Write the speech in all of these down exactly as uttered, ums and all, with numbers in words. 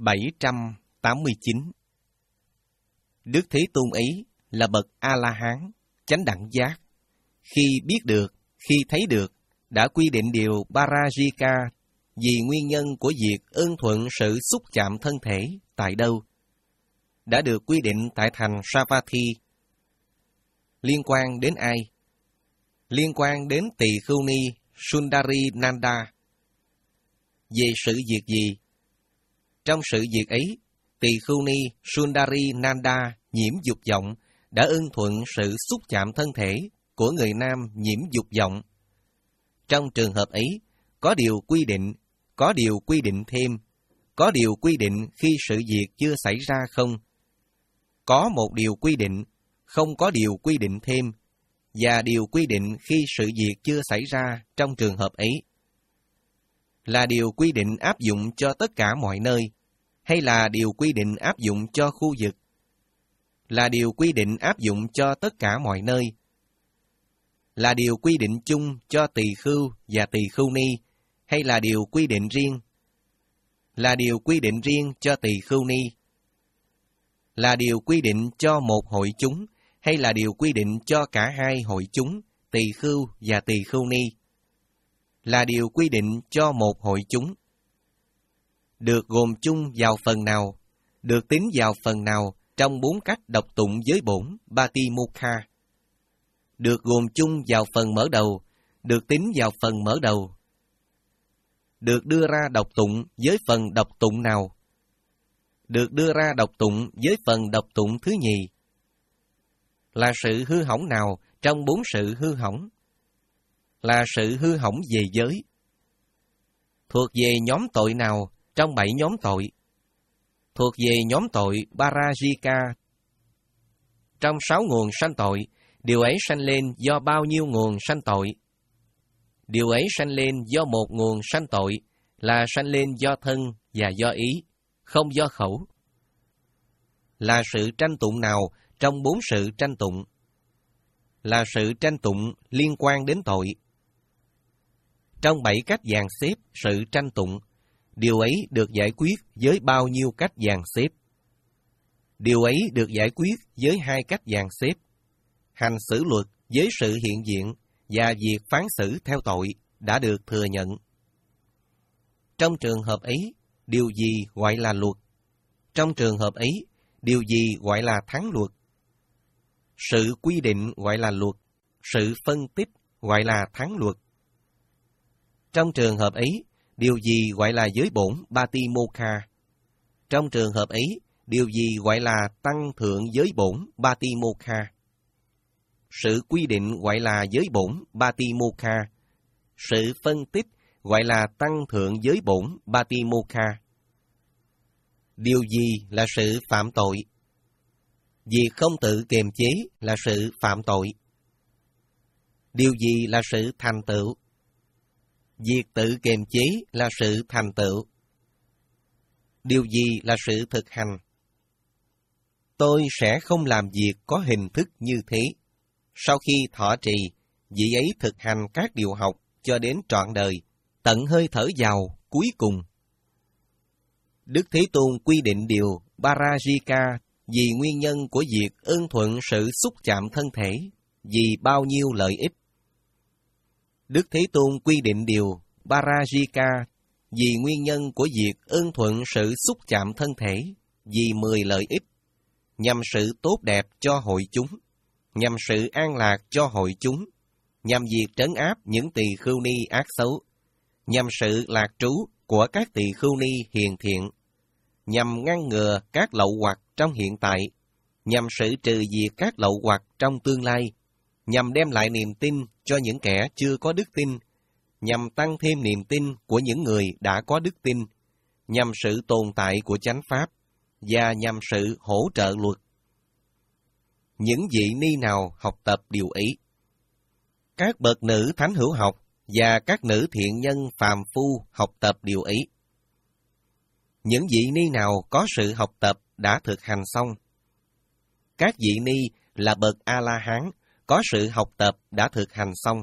bảy trăm tám mươi chín. Đức Thế Tôn ấy là bậc A-la-hán, chánh đẳng giác. Khi biết được, khi thấy được, đã quy định điều Parajika vì nguyên nhân của việc ưng thuận sự xúc chạm thân thể tại đâu. Đã được quy định tại thành Savatthi. Liên quan đến ai? Liên quan đến Tỳ Khưu Ni Sundari Nanda. Về sự việc gì? Trong sự việc ấy, Tỳ Khưu Ni Sundari Nanda nhiễm dục vọng đã ưng thuận sự xúc chạm thân thể của người nam nhiễm dục vọng. Trong trường hợp ấy, có điều quy định, có điều quy định thêm, có điều quy định khi sự việc chưa xảy ra không? Có một điều quy định, không có điều quy định thêm, và điều quy định khi sự việc chưa xảy ra trong trường hợp ấy. Là điều quy định áp dụng cho tất cả mọi nơi, hay là điều quy định áp dụng cho khu vực? Là điều quy định áp dụng cho tất cả mọi nơi. Là điều quy định chung cho tỳ khưu và tỳ khưu ni, hay là điều quy định riêng? Là điều quy định riêng cho tỳ khưu ni. Là điều quy định cho một hội chúng, hay là điều quy định cho cả hai hội chúng, tỳ khưu và tỳ khưu ni? Là điều quy định cho một hội chúng. Được gồm chung vào phần nào, được tính vào phần nào trong bốn cách đọc tụng giới bổn Batimukha. Được gồm chung vào phần mở đầu, được tính vào phần mở đầu. Được đưa ra đọc tụng với phần đọc tụng nào? Được đưa ra đọc tụng với phần đọc tụng thứ nhì. Là sự hư hỏng nào trong bốn sự hư hỏng? Là sự hư hỏng về giới. Thuộc về nhóm tội nào trong bảy nhóm tội? Thuộc về nhóm tội Parajika. Trong sáu nguồn sanh tội, điều ấy sanh lên do bao nhiêu nguồn sanh tội? Điều ấy sanh lên do một nguồn sanh tội, là sanh lên do thân và do ý, không do khẩu. Là sự tranh tụng nào trong bốn sự tranh tụng? Là sự tranh tụng liên quan đến tội. Trong bảy cách dàn xếp sự tranh tụng, điều ấy được giải quyết với bao nhiêu cách dàn xếp? Điều ấy được giải quyết với hai cách dàn xếp: hành xử luật với sự hiện diện và việc phán xử theo tội đã được thừa nhận. Trong trường hợp ấy, điều gì gọi là luật? Trong trường hợp ấy, điều gì gọi là thắng luật? Sự quy định gọi là luật, sự phân tích gọi là thắng luật. Trong trường hợp ấy, điều gì gọi là giới bổn Batimokha? Trong trường hợp ấy, điều gì gọi là tăng thượng giới bổn Batimokha? Sự quy định gọi là giới bổn Batimokha. Sự phân tích gọi là tăng thượng giới bổn Batimokha. Điều gì là sự phạm tội? Việc không tự kiềm chế là sự phạm tội. Điều gì là sự thành tựu? Việc tự kiềm chế là sự thành tựu. Điều gì là sự thực hành? Tôi sẽ không làm việc có hình thức như thế. Sau khi thọ trì, vị ấy thực hành các điều học cho đến trọn đời, tận hơi thở vào cuối cùng. Đức Thế Tôn quy định điều Parajika vì nguyên nhân của việc ưng thuận sự xúc chạm thân thể, vì bao nhiêu lợi ích. Đức Thế Tôn quy định điều Parajika vì nguyên nhân của việc ưng thuận sự xúc chạm thân thể, vì mười lợi ích, nhằm sự tốt đẹp cho hội chúng, nhằm sự an lạc cho hội chúng, nhằm việc trấn áp những tỳ khưu ni ác xấu, nhằm sự lạc trú của các tỳ khưu ni hiền thiện, nhằm ngăn ngừa các lậu hoặc trong hiện tại, nhằm sự trừ diệt các lậu hoặc trong tương lai, nhằm đem lại niềm tin cho những kẻ chưa có đức tin, nhằm tăng thêm niềm tin của những người đã có đức tin, nhằm sự tồn tại của chánh pháp, và nhằm sự hỗ trợ luật. Những vị ni nào học tập điều ấy? Các bậc nữ thánh hữu học và các nữ thiện nhân phàm phu học tập điều ấy. Những vị ni nào có sự học tập đã thực hành xong? Các vị ni là bậc A-la-hán có sự học tập đã thực hành xong.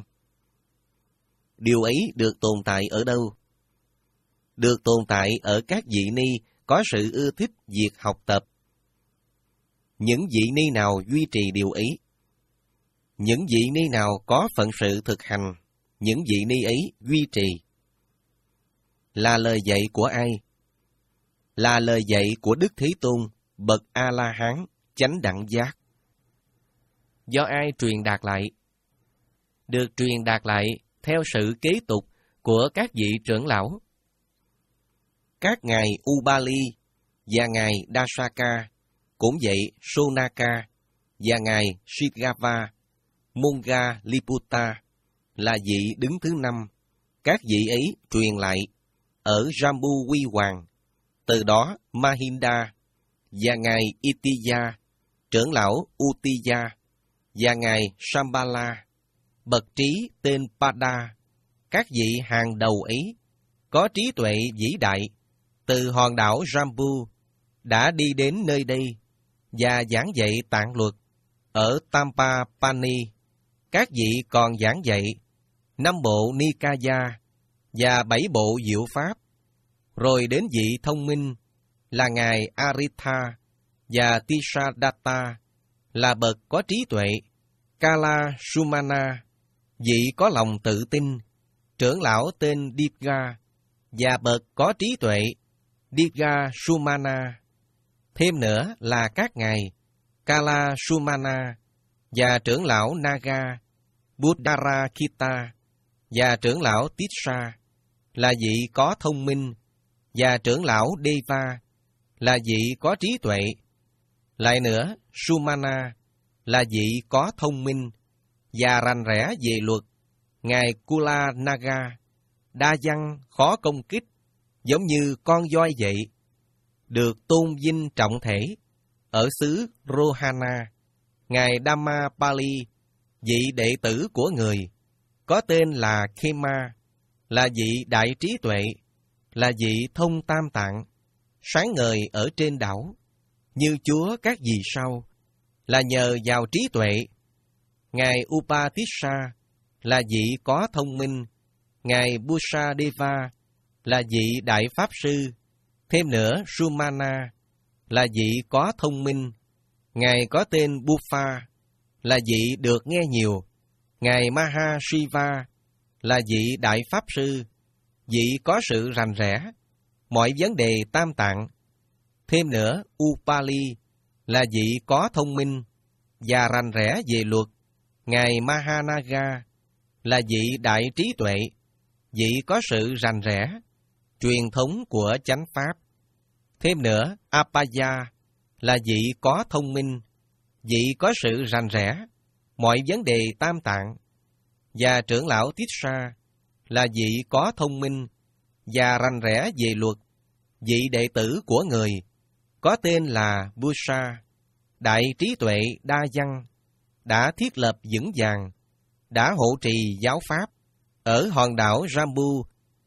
Điều ấy được tồn tại ở đâu? Được tồn tại ở các vị ni có sự ưa thích việc học tập. Những vị ni nào duy trì điều ấy. Những vị ni nào có phận sự thực hành, những vị ni ấy duy trì. Là lời dạy của ai? Là lời dạy của Đức Thế Tôn, bậc A-la-hán, chánh đẳng giác. Do ai truyền đạt lại? Được truyền đạt lại theo sự kế tục của các vị trưởng lão. Các ngài Ubali và ngài Dasaka, cũng vậy Sonaka và ngài Shigava, Monga Liputa là vị đứng thứ năm. Các vị ấy truyền lại ở Jambu Quy Hoàng. Từ đó Mahinda và ngài Itiya, trưởng lão Utiya và ngài Sambala, bậc trí tên Pada, các vị hàng đầu ấy có trí tuệ vĩ đại, từ hòn đảo Jambu đã đi đến nơi đây và giảng dạy tạng luật. Ở Tampapani, các vị còn giảng dạy năm bộ Nikaya và bảy bộ diệu pháp. Rồi đến vị thông minh là ngài Aritha và Tisadatta là bậc có trí tuệ. Kala Sumana, vị có lòng tự tin, trưởng lão tên Dipga và bậc có trí tuệ Dipga Sumana. Thêm nữa là các ngài Kala Sumana và trưởng lão Naga Buddharakita và trưởng lão Tissa là vị có thông minh, và trưởng lão Deva là vị có trí tuệ. Lại nữa, Sumana là vị có thông minh và rành rẽ về luật. Ngài Kula Naga đa văn khó công kích, giống như con voi vậy, được tôn vinh trọng thể. Ở xứ Rohana, ngài Dhammapali, vị đệ tử của người, có tên là Khema, là vị đại trí tuệ, là vị thông tam tạng, sáng ngời ở trên đảo, như Chúa các vì sao, là nhờ vào trí tuệ. Ngài Upatissa là vị có thông minh, ngài Busadeva là vị đại pháp sư. Thêm nữa, Sumana là vị có thông minh, ngài có tên Buffa là vị được nghe nhiều. Ngài Mahashiva là vị đại pháp sư, vị có sự rành rẽ mọi vấn đề tam tạng. Thêm nữa, Upali là vị có thông minh và rành rẽ về luật. Ngài Mahanaga là vị đại trí tuệ, vị có sự rành rẽ truyền thống của chánh pháp. Thêm nữa, Apaya là vị có thông minh, vị có sự rành rẽ mọi vấn đề tam tạng. Và trưởng lão Tissa là vị có thông minh và rành rẽ về luật, vị đệ tử của người, có tên là Busa, đại trí tuệ đa văn, đã thiết lập vững vàng, đã hộ trì giáo pháp ở hòn đảo Jambu.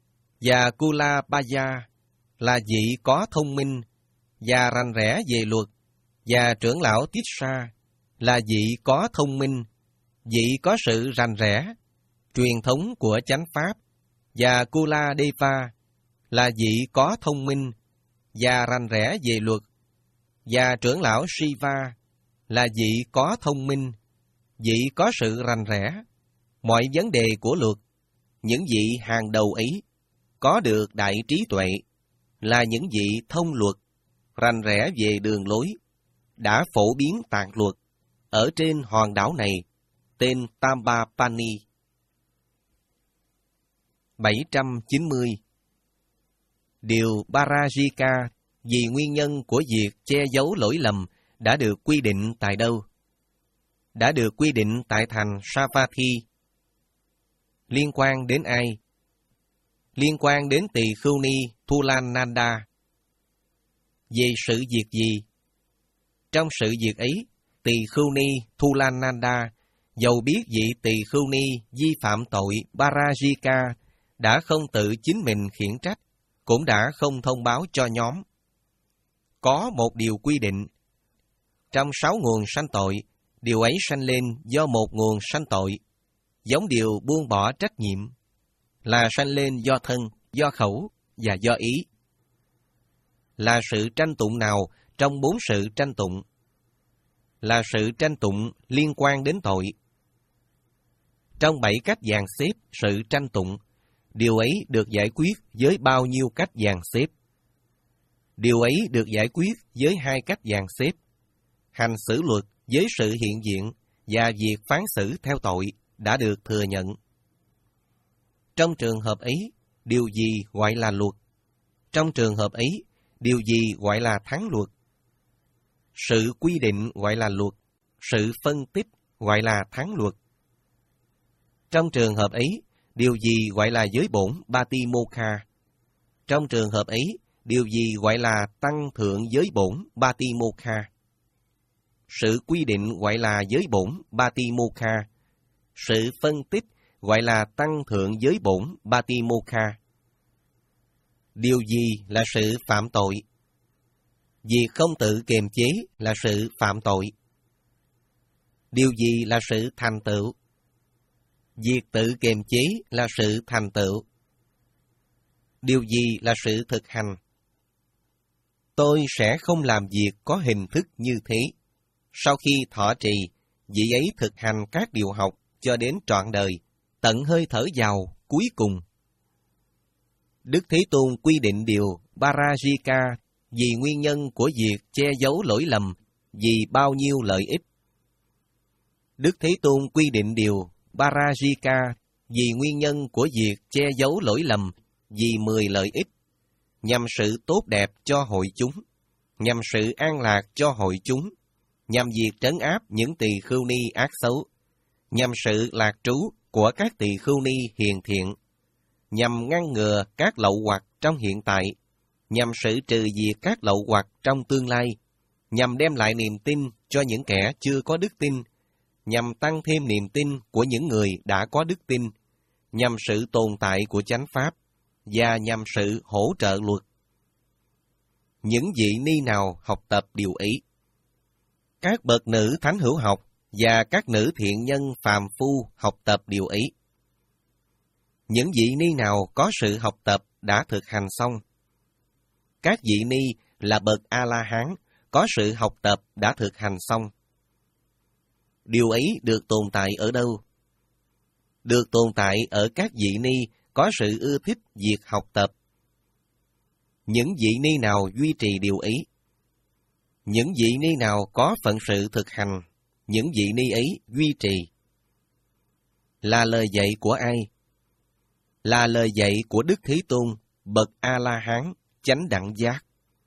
Và Kulabaya là vị có thông minh và rành rẽ về luật, và trưởng lão Tissa là vị có thông minh, vị có sự rành rẽ truyền thống của chánh pháp. Và Kuladeva là vị có thông minh và rành rẽ về luật, và trưởng lão Shiva là vị có thông minh, vị có sự rành rẽ mọi vấn đề của luật. Những vị hàng đầu ấy có được đại trí tuệ, là những vị thông luật, rành rẽ về đường lối, đã phổ biến tạng luật ở trên hòn đảo này, tên Tambapani. bảy trăm chín mươi. Điều Parajika vì nguyên nhân của việc che giấu lỗi lầm đã được quy định tại đâu? Đã được quy định tại thành Savatthi. Liên quan đến ai? Liên quan đến Tỳ Khưu Ni Thulananda. Về sự việc gì? Trong sự việc ấy, Tỳ Khưu Ni Thulananda dầu biết vị Tỳ Khưu Ni vi phạm tội Parajika đã không tự chính mình khiển trách, cũng đã không thông báo cho nhóm. Có một điều quy định. Trong sáu nguồn sanh tội, điều ấy sanh lên do một nguồn sanh tội, giống điều buông bỏ trách nhiệm, là sanh lên do thân, do khẩu và do ý. là sự tranh tụng nào trong bốn sự tranh tụng? Là sự tranh tụng liên quan đến tội. Trong bảy cách dàn xếp sự tranh tụng, điều ấy được giải quyết với bao nhiêu cách dàn xếp? Điều ấy được giải quyết với hai cách dàn xếp: hành xử luật với sự hiện diện và việc phán xử theo tội đã được thừa nhận. Trong trường hợp ấy, điều gì gọi là luật? Trong trường hợp ấy, điều gì gọi là thắng luật? Sự quy định gọi là luật, sự phân tích gọi là thắng luật. Trong trường hợp ấy, điều gì gọi là giới bổn Batimokha? Trong trường hợp ấy, điều gì gọi là tăng thượng giới bổn Batimokha? Sự quy định gọi là giới bổn Batimokha. Sự phân tích gọi là tăng thượng giới bổn Batimokha. Điều gì là sự phạm tội? Việc không tự kiềm chế là sự phạm tội. Điều gì là sự thành tựu? Việc tự kiềm chế là sự thành tựu. Điều gì là sự thực hành? Tôi sẽ không làm việc có hình thức như thế. Sau khi thọ trì, vị ấy thực hành các điều học cho đến trọn đời, tận hơi thở vào cuối cùng. Đức Thế Tôn quy định điều Parajika vì nguyên nhân của việc che giấu lỗi lầm vì bao nhiêu lợi ích. Đức Thế Tôn quy định điều Parajika vì nguyên nhân của việc che giấu lỗi lầm vì mười lợi ích, nhằm sự tốt đẹp cho hội chúng, nhằm sự an lạc cho hội chúng, nhằm việc trấn áp những tỳ khưu ni ác xấu, nhằm sự lạc trú của các tỳ khưu ni hiền thiện, nhằm ngăn ngừa các lậu hoặc trong hiện tại, nhằm sự trừ diệt các lậu hoặc trong tương lai, nhằm đem lại niềm tin cho những kẻ chưa có đức tin, nhằm tăng thêm niềm tin của những người đã có đức tin, nhằm sự tồn tại của chánh pháp, và nhằm sự hỗ trợ luật. Những vị ni nào học tập điều ấy? Các bậc nữ thánh hữu học và các nữ thiện nhân phàm phu học tập điều ấy. Những vị ni nào có sự học tập đã thực hành xong? Các vị ni là bậc A-la-hán có sự học tập đã thực hành xong. Điều ấy được tồn tại ở đâu? Được tồn tại ở các vị ni có sự ưa thích việc học tập. Những vị ni nào duy trì điều ấy? Những vị ni nào có phận sự thực hành, những vị ni ấy duy trì. Là lời dạy của ai? Là lời dạy của Đức Thế Tôn, bậc A-la-hán, chánh đẳng giác.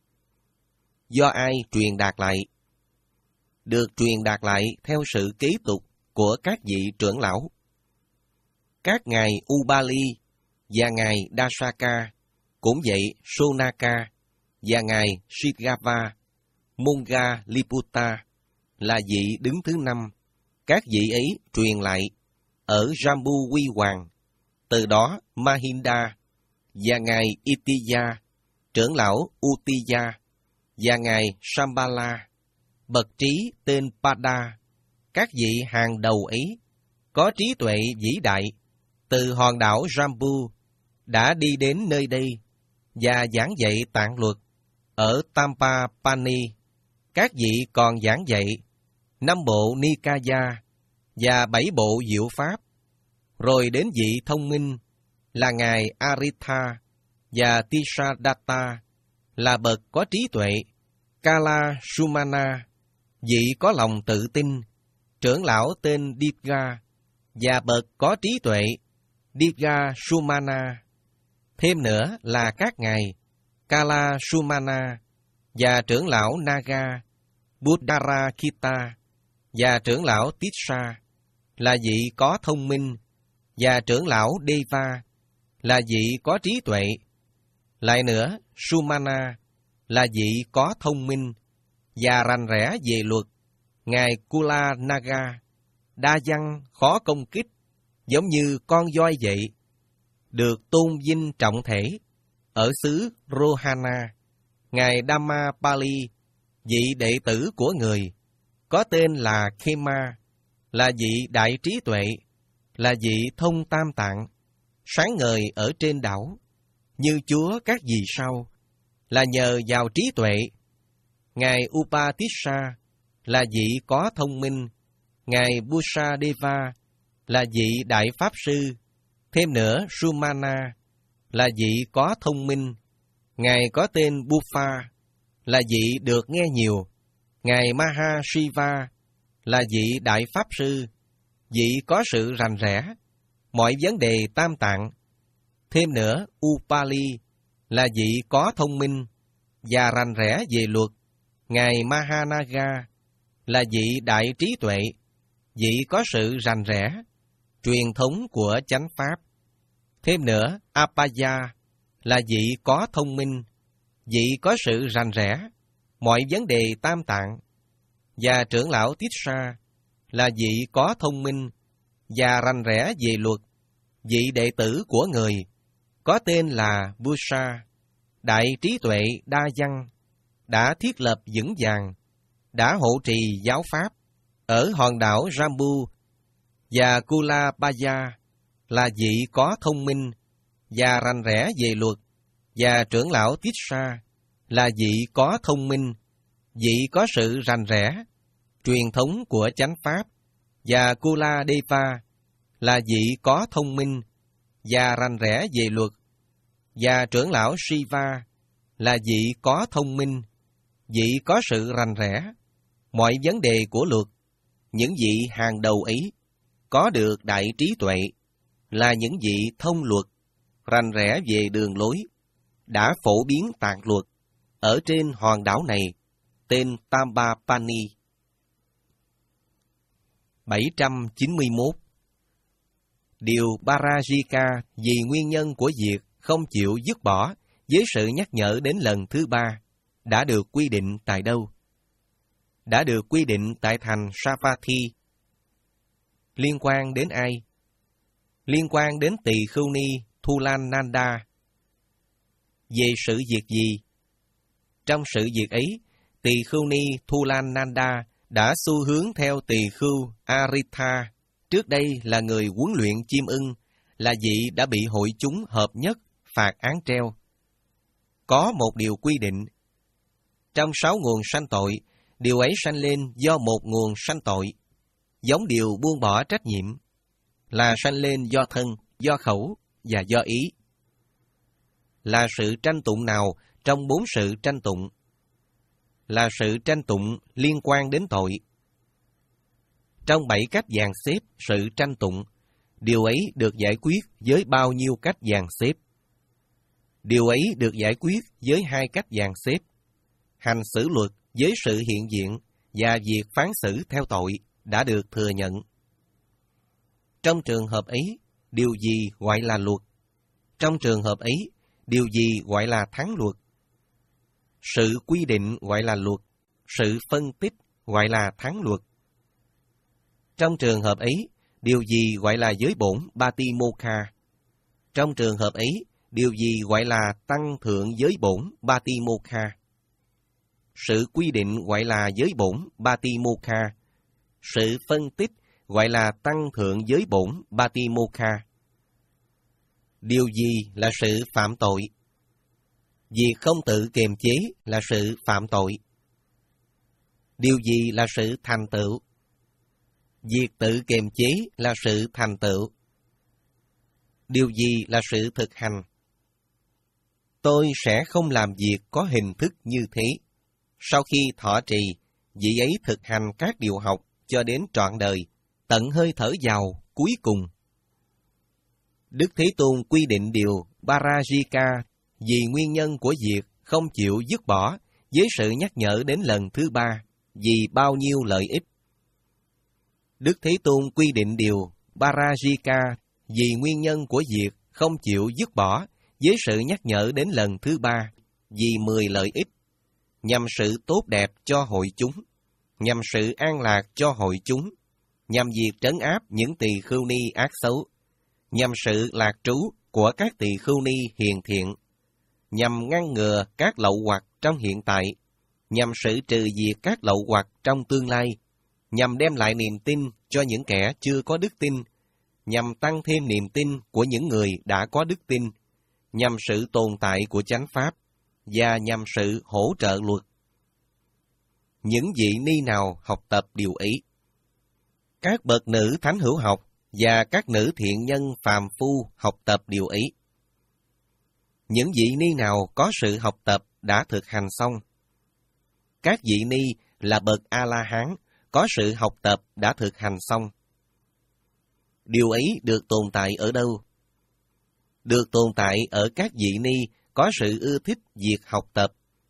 Do ai truyền đạt lại? Được truyền đạt lại theo sự kế tục của các vị trưởng lão. Các ngài Ubali và ngài Dasaka, cũng vậy Sonaka và ngài Shigava, Monga Liputta là vị đứng thứ năm. Các vị ấy truyền lại ở Jambu Quy Hoàng. Từ đó Mahinda và ngài Itiya, trưởng lão Utiya và ngài Shambhala, bậc trí tên Pada, các vị hàng đầu ấy có trí tuệ vĩ đại từ hòn đảo Jambu đã đi đến nơi đây và giảng dạy tạng luật ở Tampapani. Các vị còn giảng dạy năm bộ Nikaya và bảy bộ diệu pháp, rồi đến vị thông minh là ngài Aritha và Tisadatta là bậc có trí tuệ, Kala Sumana, vị có lòng tự tin, trưởng lão tên Dipga và bậc có trí tuệ, Dipga Sumana. Thêm nữa là các ngài Kala Sumana và trưởng lão Naga, Buddharakita và trưởng lão Tissa là vị có thông minh, và trưởng lão Deva là vị có trí tuệ. Lại nữa, Sumana là vị có thông minh và rành rẽ về luật, ngài Kula Naga, đa văn khó công kích, giống như con voi vậy, được tôn vinh trọng thể. Ở xứ Rohana, ngài Dhammapali, vị đệ tử của người, có tên là Khema, là vị đại trí tuệ, là vị thông tam tạng, sáng ngời ở trên đảo, như chúa các vì sao, là nhờ vào trí tuệ. Ngài Upatissa là vị có thông minh. Ngài Busadeva là vị đại pháp sư. Thêm nữa, Sumana là vị có thông minh. Ngài có tên Bufa là vị được nghe nhiều. Ngài Mahashiva là vị đại pháp sư, vị có sự rành rẽ mọi vấn đề tam tạng. Thêm nữa, Upali là vị có thông minh và rành rẽ về luật. Ngài Mahanaga là vị đại trí tuệ, vị có sự rành rẽ truyền thống của chánh pháp. Thêm nữa, Apaya là vị có thông minh, vị có sự rành rẽ mọi vấn đề tam tạng. Và trưởng lão Tissa là vị có thông minh và rành rẽ về luật, vị đệ tử của người có tên là Busa, đại trí tuệ đa văn, đã thiết lập vững vàng, đã hộ trì giáo pháp ở hòn đảo Jambu. Và Kulabaya là vị có thông minh và rành rẽ về luật, và trưởng lão Tissa là vị có thông minh, vị có sự rành rẽ truyền thống của chánh pháp. Và Kuladeva là vị có thông minh và rành rẽ về luật, và trưởng lão Shiva là vị có thông minh, vị có sự rành rẽ mọi vấn đề của luật. Những vị hàng đầu ấy có được đại trí tuệ, là những vị thông luật, rành rẽ về đường lối, đã phổ biến tạng luật ở trên hòn đảo này, tên Tambapani. bảy trăm chín mươi mốt. Điều Parajika vì nguyên nhân của việc không chịu dứt bỏ với sự nhắc nhở đến lần thứ ba đã được quy định tại đâu? Đã được quy định tại thành Savatthi. Liên quan đến ai? Liên quan đến Tỳ Khưu Ni Thulananda. Về sự việc gì? Trong sự việc ấy, Tỳ Khưu Ni Thulananda đã xu hướng theo Tỳ Khưu Aritha, trước đây là người huấn luyện chim ưng, là vị đã bị hội chúng hợp nhất phạt án treo. Có một điều quy định. Trong sáu nguồn sanh tội, điều ấy sanh lên do một nguồn sanh tội, giống điều buông bỏ trách nhiệm, là sanh lên do thân, do khẩu và do ý. Là sự tranh tụng nào trong bốn sự tranh tụng? Là sự tranh tụng liên quan đến tội. Trong bảy cách dàn xếp sự tranh tụng, điều ấy được giải quyết với bao nhiêu cách dàn xếp? Điều ấy được giải quyết với hai cách dàn xếp: hành xử luật với sự hiện diện và việc phán xử theo tội đã được thừa nhận. Trong trường hợp ấy, điều gì gọi là luật? Trong trường hợp ấy, điều gì gọi là thắng luật? Sự quy định gọi là luật, sự phân tích gọi là thắng luật. Trong trường hợp ấy, điều gì gọi là giới bổn Batimokha? Trong trường hợp ấy, điều gì gọi là tăng thượng giới bổn Batimokha? Sự quy định gọi là giới bổn Batimokha, sự phân tích gọi là tăng thượng giới bổn Batimokha. Điều gì là sự phạm tội? Việc không tự kiềm chế là sự phạm tội. Điều gì là sự thành tựu? Việc tự kiềm chế là sự thành tựu. Điều gì là sự thực hành? Tôi sẽ không làm việc có hình thức như thế. Sau khi thọ trì, vị ấy thực hành các điều học cho đến trọn đời, tận hơi thở vào cuối cùng. Đức Thế Tôn quy định điều Parajika vì nguyên nhân của việc không chịu dứt bỏ với sự nhắc nhở đến lần thứ ba vì bao nhiêu lợi ích. Đức Thế Tôn quy định điều Parajika vì nguyên nhân của việc không chịu dứt bỏ với sự nhắc nhở đến lần thứ ba vì mười lợi ích, nhằm sự tốt đẹp cho hội chúng, nhằm sự an lạc cho hội chúng, nhằm việc trấn áp những tỳ khưu ni ác xấu, nhằm sự lạc trú của các tỳ khưu ni hiền thiện, nhằm ngăn ngừa các lậu hoặc trong hiện tại, nhằm sự trừ diệt các lậu hoặc trong tương lai, nhằm đem lại niềm tin cho những kẻ chưa có đức tin, nhằm tăng thêm niềm tin của những người đã có đức tin, nhằm sự tồn tại của chánh pháp, và nhằm sự hỗ trợ luật. Những vị ni nào học tập điều ấy? Các bậc nữ thánh hữu học và các nữ thiện nhân phàm phu học tập điều ấy. Những vị ni nào có sự học tập đã thực hành xong. Các vị ni là bậc A-la-hán có sự học tập đã thực hành xong. Điều ấy được tồn tại ở đâu? Được tồn tại ở các vị ni có sự ưa thích việc học tập.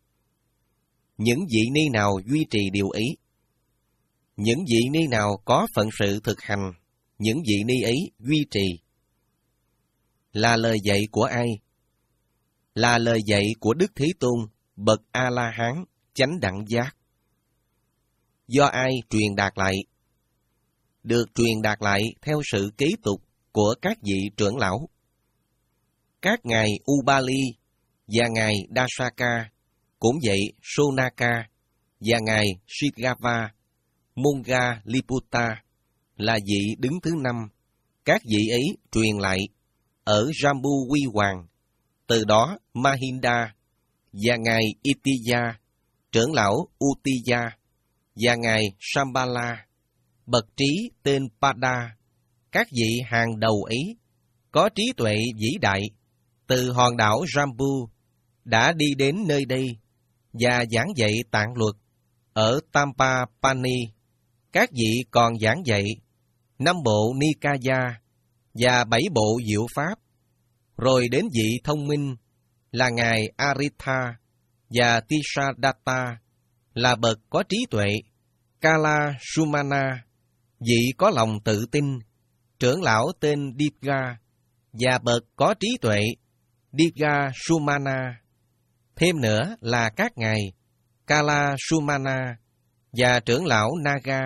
Những vị ni nào duy trì điều ấy? Những vị ni nào có phận sự thực hành, những vị ni ấy duy trì. Là lời dạy của ai? Là lời dạy của Đức Thế Tôn, bậc A-la-hán, chánh đẳng giác. Do ai truyền đạt lại? Được truyền đạt lại theo sự kế tục của các vị trưởng lão. Các ngài Ubali và ngài Dasaka, cũng vậy Sonaka và ngài Shigava, Monga Liputa là vị đứng thứ năm. Các vị ấy truyền lại ở Jambu Quy Hoàng. Từ đó Mahinda và ngài Itiya, trưởng lão Utiya và ngài Shambhala, bậc trí tên Pada, các vị hàng đầu ấy có trí tuệ vĩ đại từ hòn đảo Jambu đã đi đến nơi đây và giảng dạy tạng luật ở Tampapani. Các vị còn giảng dạy năm bộ Nikaya và bảy bộ diệu pháp, rồi đến vị thông minh là ngài Aritha và Tisadatta là bậc có trí tuệ, Kala Sumana, vị có lòng tự tin, trưởng lão tên Diga và bậc có trí tuệ, Diga Sumana. Thêm nữa là các ngài Kala Sumana và trưởng lão Naga,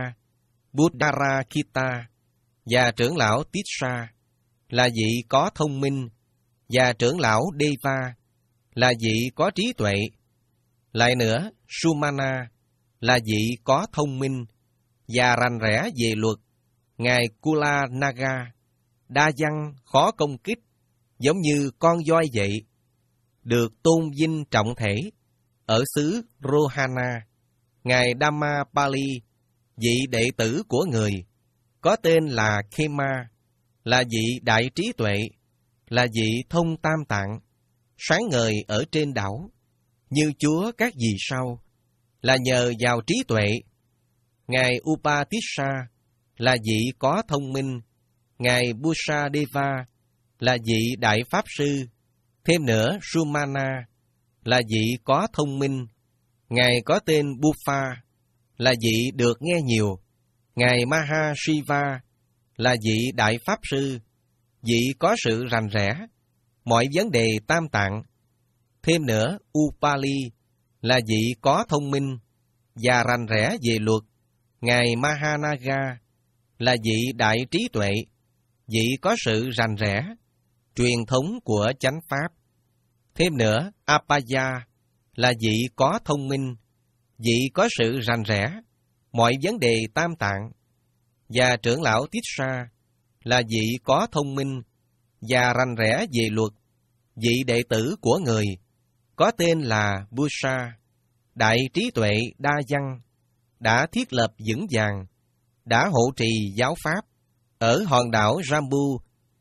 Buddharakita và trưởng lão Tissa là vị có thông minh, và trưởng lão Deva là vị có trí tuệ. Lại nữa, Sumana là vị có thông minh và rành rẽ về luật. Ngài Kula Naga, đa văn khó công kích, giống như con voi vậy, được tôn vinh trọng thể ở xứ Rohana. Ngài Dhammapali, vị đệ tử của người, có tên là Khema, là vị đại trí tuệ, là vị thông tam tạng, sáng ngời ở trên đảo, như Chúa các vì sao, là nhờ vào trí tuệ. Ngài Upatissa là vị có thông minh, ngài Busadeva là vị đại pháp sư. Thêm nữa, Sumana là vị có thông minh, ngài có tên Bufa là vị được nghe nhiều. Ngài Mahashiva là vị đại pháp sư, vị có sự rành rẽ mọi vấn đề tam tạng. Thêm nữa, Upali là vị có thông minh và rành rẽ về luật. Ngài Mahanaga là vị đại trí tuệ, vị có sự rành rẽ truyền thống của chánh pháp. Thêm nữa, Apaya là vị có thông minh, vị có sự rành rẽ mọi vấn đề tam tạng. Và trưởng lão Tissa là vị có thông minh và rành rẽ về luật, vị đệ tử của người, có tên là Busa, đại trí tuệ đa văn, đã thiết lập vững vàng, đã hộ trì giáo pháp ở hòn đảo Jambu.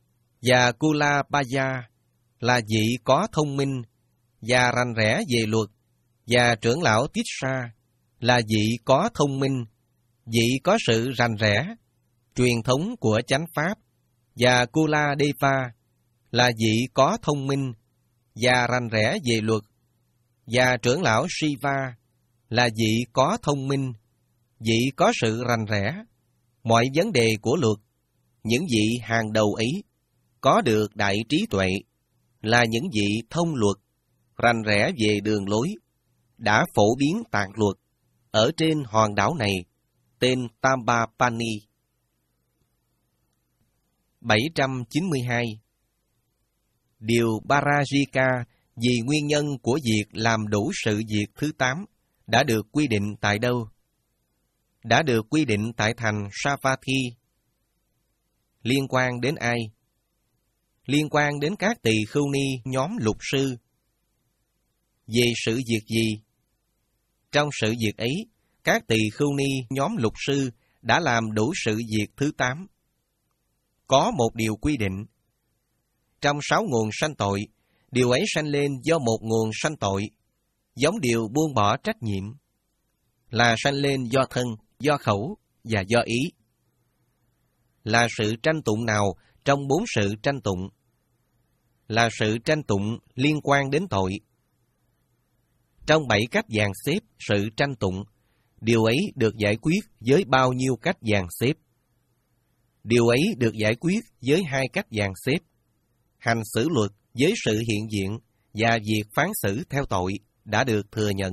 Và Kulapaya là vị có thông minh và rành rẽ về luật, và trưởng lão Tissa là vị có thông minh, vị có sự rành rẽ truyền thống của chánh pháp. Và Kuladeva là vị có thông minh và rành rẽ về luật, và trưởng lão Shiva là vị có thông minh, vị có sự rành rẽ mọi vấn đề của luật. Những vị hàng đầu ấy có được đại trí tuệ, là những vị thông luật, rành rẽ về đường lối, đã phổ biến tạng luật ở trên hòn đảo này, tên Tampapani. bảy trăm chín mươi hai. Điều Parajika vì nguyên nhân của việc làm đủ sự việc thứ tám đã được quy định tại đâu? Đã được quy định tại thành Savatthi. Liên quan đến ai? Liên quan đến các tỳ khưu ni nhóm lục sư. Về sự việc gì? Trong sự việc ấy, các tỳ khưu ni nhóm lục sư đã làm đủ sự việc thứ tám. Có một điều quy định. Trong sáu nguồn sanh tội, điều ấy sanh lên do một nguồn sanh tội, giống điều buông bỏ trách nhiệm, là sanh lên do thân, do khẩu và do ý. Là sự tranh tụng nào trong bốn sự tranh tụng? Là sự tranh tụng liên quan đến tội. Trong bảy cách dàn xếp sự tranh tụng, điều ấy được giải quyết với bao nhiêu cách dàn xếp? Điều ấy được giải quyết với hai cách dàn xếp: hành xử luật với sự hiện diện và việc phán xử theo tội đã được thừa nhận.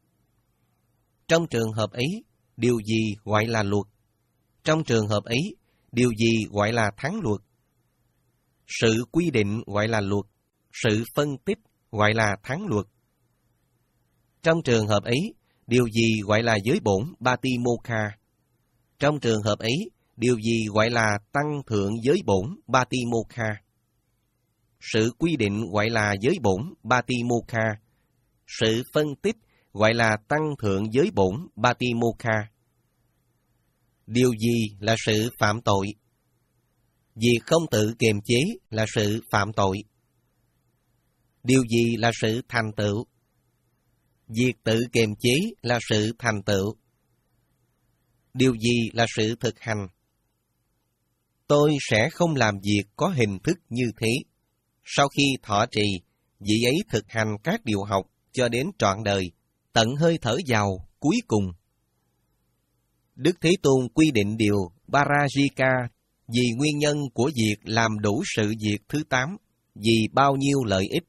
Trong trường hợp ấy, điều gì gọi là luật? Trong trường hợp ấy, điều gì gọi là thắng luật? Sự quy định gọi là luật, sự phân tích gọi là thắng luật. Trong trường hợp ấy, điều gì gọi là giới bổn Batimokha? Trong trường hợp ấy, điều gì gọi là tăng thượng giới bổn Batimokha? Sự quy định gọi là giới bổn Batimokha. Sự phân tích gọi là tăng thượng giới bổn Batimokha. Điều gì là sự phạm tội? Việc không tự kiềm chế là sự phạm tội. Điều gì là sự thành tựu? Việc tự kiềm chế là sự thành tựu. Điều gì là sự thực hành? Tôi sẽ không làm việc có hình thức như thế. Sau khi thọ trì, vị ấy thực hành các điều học cho đến trọn đời, tận hơi thở vào cuối cùng. Đức Thế Tôn quy định điều Parajika vì nguyên nhân của việc làm đủ sự việc thứ tám, vì bao nhiêu lợi ích.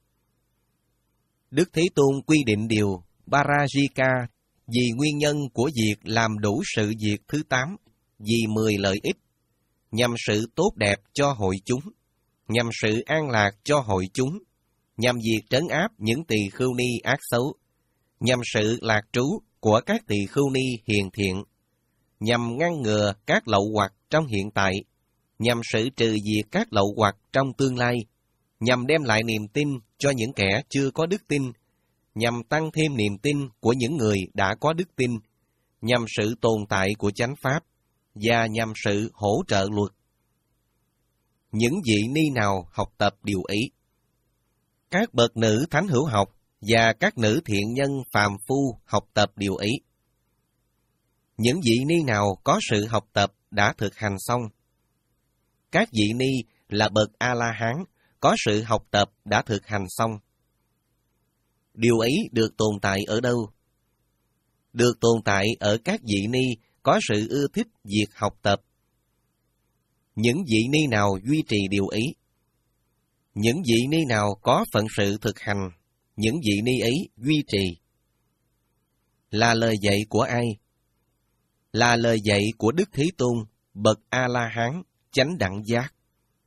Đức Thế Tôn quy định điều Parajika vì nguyên nhân của việc làm đủ sự việc thứ tám, vì mười lợi ích, nhằm sự tốt đẹp cho hội chúng, nhằm sự an lạc cho hội chúng, nhằm việc trấn áp những tỳ khưu ni ác xấu, nhằm sự lạc trú của các tỳ khưu ni hiền thiện, nhằm ngăn ngừa các lậu hoặc trong hiện tại, nhằm sự trừ diệt các lậu hoặc trong tương lai, nhằm đem lại niềm tin cho những kẻ chưa có đức tin, nhằm tăng thêm niềm tin của những người đã có đức tin, nhằm sự tồn tại của chánh pháp, và nhằm sự hỗ trợ luật. Những vị ni nào học tập điều ấy? Các bậc nữ thánh hữu học và các nữ thiện nhân phàm phu học tập điều ấy. Những vị ni nào có sự học tập đã thực hành xong? Các vị ni là bậc A-la-hán có sự học tập đã thực hành xong. Điều ấy được tồn tại ở đâu? Được tồn tại ở các vị ni có sự ưa thích việc học tập. Những vị ni nào duy trì điều ấy? Những vị ni nào có phận sự thực hành, những vị ni ấy duy trì. Là lời dạy của ai? Là lời dạy của Đức Thế Tôn, bậc A-la-hán, chánh đẳng giác.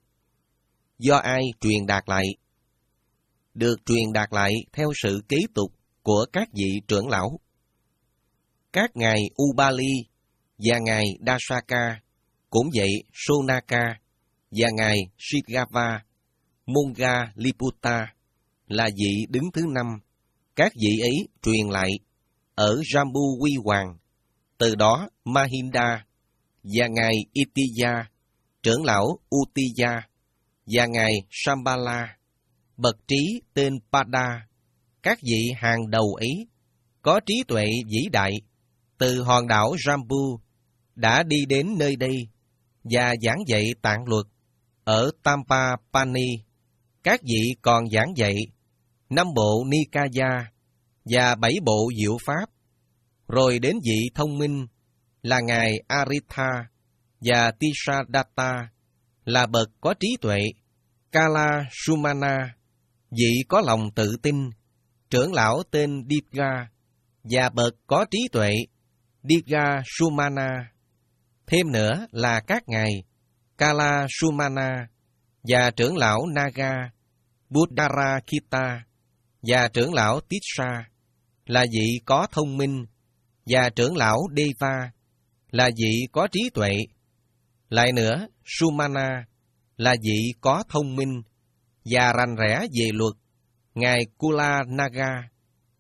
Do ai truyền đạt lại? Được truyền đạt lại theo sự kế tục của các vị trưởng lão. Các ngài Ubali và ngài Dasaka, cũng vậy Sonaka và ngài Shigava, Monga Liputta là vị đứng thứ năm. Các vị ấy truyền lại ở Jambu Quy Hoàng, từ đó Mahinda và ngài Itiya, trưởng lão Utiya và ngài Shambhala, bậc trí tên Pada. Các vị hàng đầu ấy có trí tuệ vĩ đại từ hòn đảo Jambu đã đi đến nơi đây và giảng dạy tạng luật ở Tampapani. Các vị còn giảng dạy năm bộ Nikaya và bảy bộ diệu pháp. Rồi đến vị thông minh là ngài Aritha và Tisadatta là bậc có trí tuệ, Kala Sumana, vị có lòng tự tin, trưởng lão tên Diga và bậc có trí tuệ, Diga Sumana. Thêm nữa là các ngài Kala Sumana và trưởng lão Naga, Buddharakita và trưởng lão Tisha là vị có thông minh, và trưởng lão Deva là vị có trí tuệ. Lại nữa, Sumana là vị có thông minh và rành rẽ về luật, ngài Kula Naga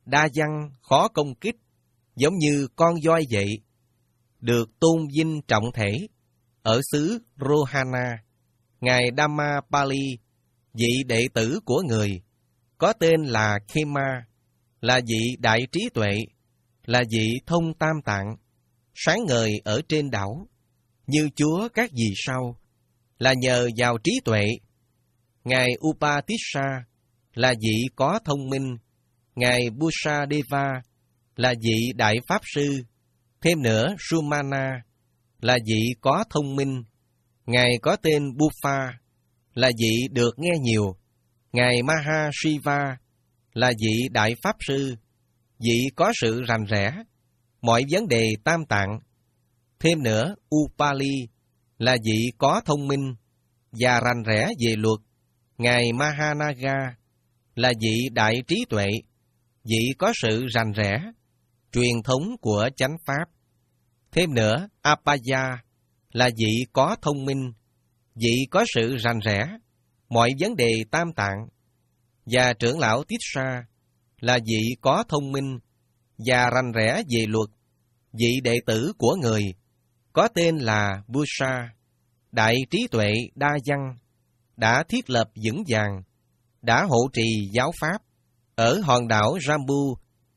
đa văn, khó công kích, giống như con voi vậy, được tôn vinh trọng thể. Ở xứ Rohana, Ngài Dhammapali, vị đệ tử của người, có tên là Khema, là vị đại trí tuệ, là vị thông tam tạng, sáng ngời ở trên đảo, như Chúa các vì sao, là nhờ vào trí tuệ. Ngài Upatissa là vị có thông minh, Ngài Busadeva là vị đại pháp sư, thêm nữa Sumana là vị có thông minh, Ngài có tên Bufa là vị được nghe nhiều, Ngài Mahashiva là vị đại pháp sư, vị có sự rành rẽ, mọi vấn đề tam tạng. Thêm nữa Upali là vị có thông minh và rành rẽ về luật, Ngài Mahanaga là vị đại trí tuệ, vị có sự rành rẽ, truyền thống của chánh pháp. Thêm nữa Apaya là vị có thông minh, vị có sự rành rẽ, mọi vấn đề tam tạng. Và trưởng lão Tissa là vị có thông minh và rành rẽ về luật, vị đệ tử của người, có tên là Busa, đại trí tuệ đa văn, đã thiết lập vững vàng, đã hộ trì giáo pháp ở hòn đảo Jambu.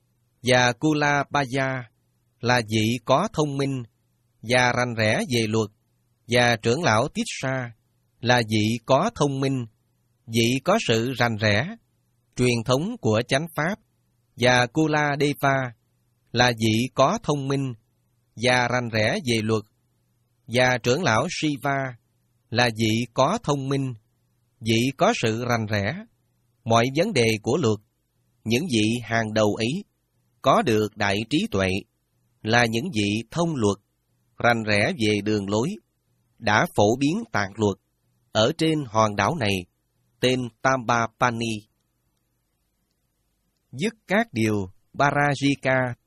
Và Kulapaya là vị có thông minh và rành rẽ về luật, và trưởng lão Tissa là vị có thông minh, vị có sự rành rẽ, truyền thống của chánh pháp. Và Kuladeva là vị có thông minh và rành rẽ về luật, và trưởng lão Shiva là vị có thông minh, vị có sự rành rẽ, mọi vấn đề của luật. Những vị hàng đầu ấy có được đại trí tuệ, là những vị thông luật, rành rẽ về đường lối, đã phổ biến tạng luật ở trên hòn đảo này, tên Tambapani. Dứt các điều Parajika